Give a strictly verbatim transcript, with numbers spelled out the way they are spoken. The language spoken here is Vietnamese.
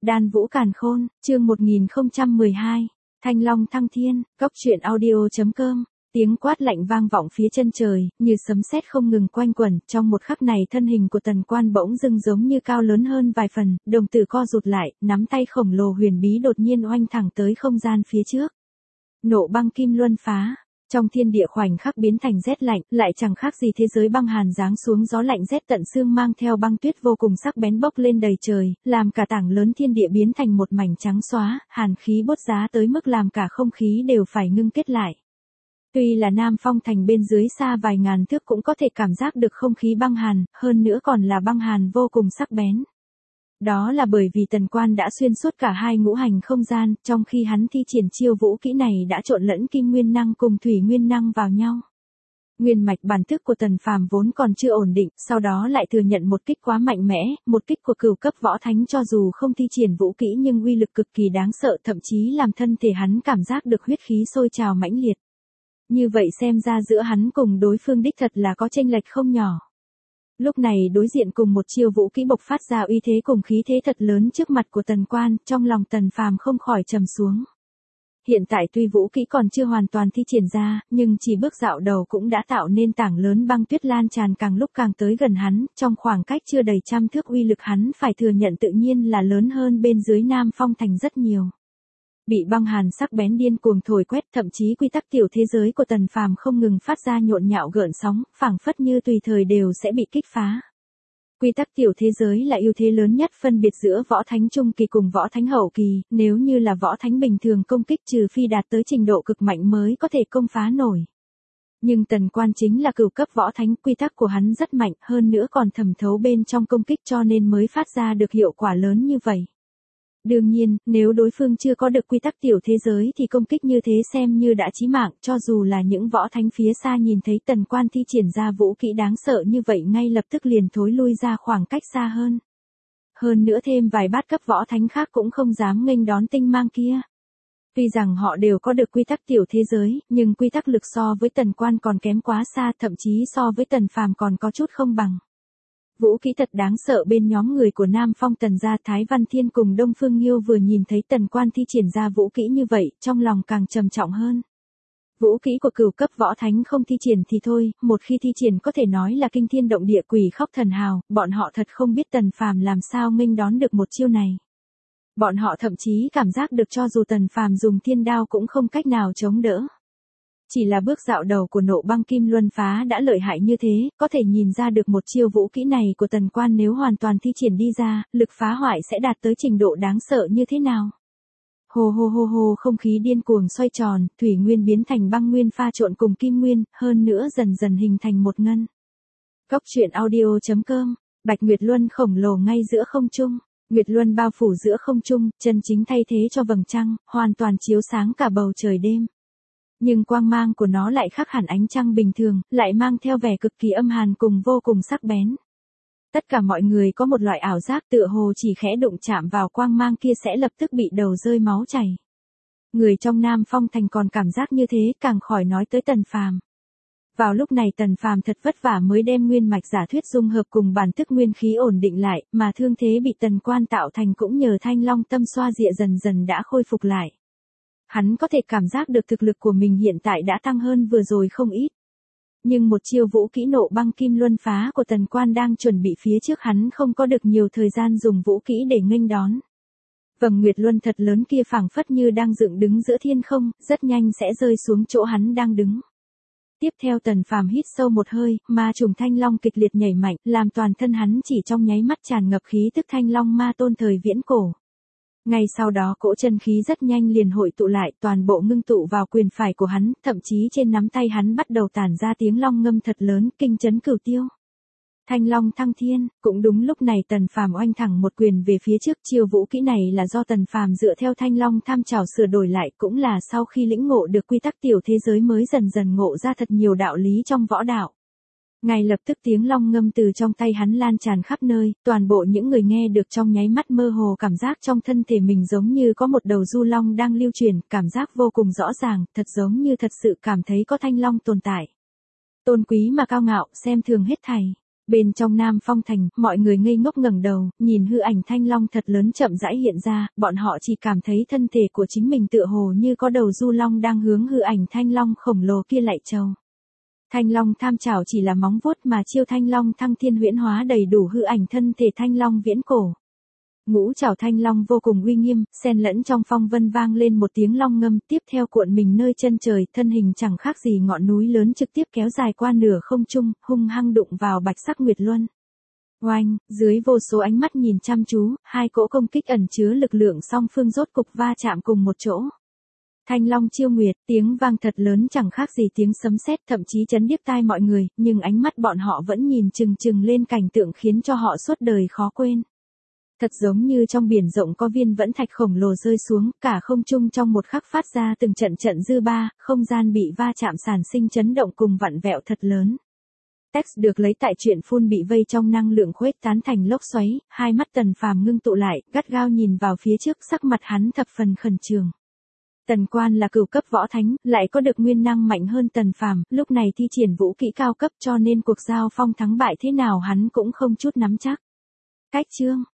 Đan Vũ Càn Khôn, chương một nghìn không trăm mười hai, Thanh Long Thăng Thiên, Cốc truyện audio.com. Tiếng quát lạnh vang vọng phía chân trời, như sấm sét không ngừng quanh quẩn, trong một khắc này thân hình của Tần Quan bỗng dưng giống như cao lớn hơn vài phần, đồng tử co rụt lại, nắm tay khổng lồ huyền bí đột nhiên oanh thẳng tới không gian phía trước. Nộ băng kim luân phá. Trong thiên địa khoảnh khắc biến thành rét lạnh, lại chẳng khác gì thế giới băng hàn giáng xuống, gió lạnh rét tận xương mang theo băng tuyết vô cùng sắc bén bốc lên đầy trời, làm cả tảng lớn thiên địa biến thành một mảnh trắng xóa, hàn khí bốt giá tới mức làm cả không khí đều phải ngưng kết lại. Tuy là Nam Phong thành bên dưới xa vài ngàn thước cũng có thể cảm giác được không khí băng hàn, hơn nữa còn là băng hàn vô cùng sắc bén. Đó là bởi vì Tần Quan đã xuyên suốt cả hai ngũ hành không gian, trong khi hắn thi triển chiêu vũ kỹ này đã trộn lẫn kim nguyên năng cùng thủy nguyên năng vào nhau. Nguyên mạch bản thức của Tần Phàm vốn còn chưa ổn định, sau đó lại thừa nhận một kích quá mạnh mẽ, một kích của cửu cấp võ thánh cho dù không thi triển vũ kỹ nhưng uy lực cực kỳ đáng sợ, thậm chí làm thân thể hắn cảm giác được huyết khí sôi trào mãnh liệt. Như vậy xem ra giữa hắn cùng đối phương đích thật là có chênh lệch không nhỏ. Lúc này đối diện cùng một chiêu vũ kỹ bộc phát ra uy thế cùng khí thế thật lớn trước mặt của Tần Quan, trong lòng Tần Phàm không khỏi trầm xuống. Hiện tại tuy vũ kỹ còn chưa hoàn toàn thi triển ra, nhưng chỉ bước dạo đầu cũng đã tạo nên tảng lớn băng tuyết lan tràn càng lúc càng tới gần hắn, trong khoảng cách chưa đầy trăm thước uy lực hắn phải thừa nhận tự nhiên là lớn hơn bên dưới Nam Phong thành rất nhiều. Bị băng hàn sắc bén điên cuồng thổi quét, thậm chí quy tắc tiểu thế giới của Tần Phàm không ngừng phát ra nhộn nhạo gợn sóng, phảng phất như tùy thời đều sẽ bị kích phá. Quy tắc tiểu thế giới là ưu thế lớn nhất phân biệt giữa võ thánh trung kỳ cùng võ thánh hậu kỳ, nếu như là võ thánh bình thường công kích trừ phi đạt tới trình độ cực mạnh mới có thể công phá nổi. Nhưng Tần Quan chính là cửu cấp võ thánh, quy tắc của hắn rất mạnh, hơn nữa còn thẩm thấu bên trong công kích cho nên mới phát ra được hiệu quả lớn như vậy. Đương nhiên, nếu đối phương chưa có được quy tắc tiểu thế giới thì công kích như thế xem như đã chí mạng, cho dù là những võ thánh phía xa nhìn thấy Tần Quan thi triển ra vũ kỹ đáng sợ như vậy ngay lập tức liền thối lui ra khoảng cách xa hơn. Hơn nữa thêm vài bát cấp võ thánh khác cũng không dám nghênh đón tinh mang kia. Tuy rằng họ đều có được quy tắc tiểu thế giới, nhưng quy tắc lực so với Tần Quan còn kém quá xa, thậm chí so với Tần Phàm còn có chút không bằng. Vũ kỹ thật đáng sợ bên nhóm người của Nam Phong Tần gia Thái Văn Thiên cùng Đông Phương Nghiêu vừa nhìn thấy Tần Quan thi triển ra vũ kỹ như vậy, trong lòng càng trầm trọng hơn. Vũ kỹ của cửu cấp võ thánh không thi triển thì thôi, một khi thi triển có thể nói là kinh thiên động địa quỷ khóc thần hào, bọn họ thật không biết Tần Phàm làm sao nghênh đón được một chiêu này. Bọn họ thậm chí cảm giác được cho dù Tần Phàm dùng thiên đao cũng không cách nào chống đỡ. Chỉ là bước dạo đầu của nộ băng kim luân phá đã lợi hại như thế, có thể nhìn ra được một chiêu vũ kỹ này của Tần Quan nếu hoàn toàn thi triển đi ra, lực phá hoại sẽ đạt tới trình độ đáng sợ như thế nào. Hồ hồ hồ hồ không khí điên cuồng xoay tròn, thủy nguyên biến thành băng nguyên pha trộn cùng kim nguyên, hơn nữa dần dần hình thành một ngân. Cốc truyện audio.com, Bạch Nguyệt Luân khổng lồ ngay giữa không trung. Nguyệt Luân bao phủ giữa không trung, chân chính thay thế cho vầng trăng, hoàn toàn chiếu sáng cả bầu trời đêm. Nhưng quang mang của nó lại khác hẳn ánh trăng bình thường, lại mang theo vẻ cực kỳ âm hàn cùng vô cùng sắc bén. Tất cả mọi người có một loại ảo giác tựa hồ chỉ khẽ đụng chạm vào quang mang kia sẽ lập tức bị đầu rơi máu chảy. Người trong Nam Phong thành còn cảm giác như thế, càng khỏi nói tới Tần Phàm. Vào lúc này Tần Phàm thật vất vả mới đem nguyên mạch giả thuyết dung hợp cùng bản thức nguyên khí ổn định lại, mà thương thế bị Tần Quan tạo thành cũng nhờ Thanh Long tâm xoa dịa dần dần đã khôi phục lại. Hắn có thể cảm giác được thực lực của mình hiện tại đã tăng hơn vừa rồi không ít. Nhưng một chiêu vũ kỹ nộ băng kim luân phá của Tần Quan đang chuẩn bị phía trước hắn không có được nhiều thời gian dùng vũ kỹ để nghênh đón. Vầng Nguyệt Luân thật lớn kia phảng phất như đang dựng đứng giữa thiên không, rất nhanh sẽ rơi xuống chỗ hắn đang đứng. Tiếp theo Tần Phàm hít sâu một hơi, ma trùng Thanh Long kịch liệt nhảy mạnh, làm toàn thân hắn chỉ trong nháy mắt tràn ngập khí tức Thanh Long ma tôn thời viễn cổ. Ngay sau đó cỗ chân khí rất nhanh liền hội tụ lại, toàn bộ ngưng tụ vào quyền phải của hắn, thậm chí trên nắm tay hắn bắt đầu tản ra tiếng long ngâm thật lớn, kinh chấn cửu tiêu. Thanh Long Thăng Thiên, cũng đúng lúc này Tần Phàm oanh thẳng một quyền về phía trước, chiêu vũ kỹ này là do Tần Phàm dựa theo Thanh Long tham trảo sửa đổi lại, cũng là sau khi lĩnh ngộ được quy tắc tiểu thế giới mới dần dần ngộ ra thật nhiều đạo lý trong võ đạo. Ngay lập tức tiếng long ngâm từ trong tay hắn lan tràn khắp nơi, toàn bộ những người nghe được trong nháy mắt mơ hồ cảm giác trong thân thể mình giống như có một đầu du long đang lưu truyền, cảm giác vô cùng rõ ràng, thật giống như thật sự cảm thấy có thanh long tồn tại. Tôn quý mà cao ngạo, xem thường hết thảy. Bên trong Nam Phong Thành, mọi người ngây ngốc ngẩng đầu, nhìn hư ảnh thanh long thật lớn chậm rãi hiện ra, bọn họ chỉ cảm thấy thân thể của chính mình tựa hồ như có đầu du long đang hướng hư ảnh thanh long khổng lồ kia lạy chầu. Thanh long tham chảo chỉ là móng vuốt mà chiêu thanh long thăng thiên huyễn hóa đầy đủ hư ảnh thân thể thanh long viễn cổ. Ngũ trảo thanh long vô cùng uy nghiêm, xen lẫn trong phong vân vang lên một tiếng long ngâm, tiếp theo cuộn mình nơi chân trời, thân hình chẳng khác gì ngọn núi lớn trực tiếp kéo dài qua nửa không trung, hung hăng đụng vào bạch sắc nguyệt luân. Oanh, dưới vô số ánh mắt nhìn chăm chú, hai cỗ công kích ẩn chứa lực lượng song phương rốt cục va chạm cùng một chỗ. Thanh long chiêu nguyệt, tiếng vang thật lớn chẳng khác gì tiếng sấm sét, thậm chí chấn điếc tai mọi người, nhưng ánh mắt bọn họ vẫn nhìn chừng chừng lên cảnh tượng khiến cho họ suốt đời khó quên. Thật giống như trong biển rộng có viên vẫn thạch khổng lồ rơi xuống, cả không trung trong một khắc phát ra từng trận trận dư ba, không gian bị va chạm sản sinh chấn động cùng vặn vẹo thật lớn. Text được lấy tại truyện phun bị vây trong năng lượng khuếch tán thành lốc xoáy, hai mắt Tần Phàm ngưng tụ lại, gắt gao nhìn vào phía trước, sắc mặt hắn thập phần khẩn trương. Tần Quan là cửu cấp võ thánh, lại có được nguyên năng mạnh hơn Tần Phàm, lúc này thi triển vũ kỹ cao cấp cho nên cuộc giao phong thắng bại thế nào hắn cũng không chút nắm chắc. Cách chương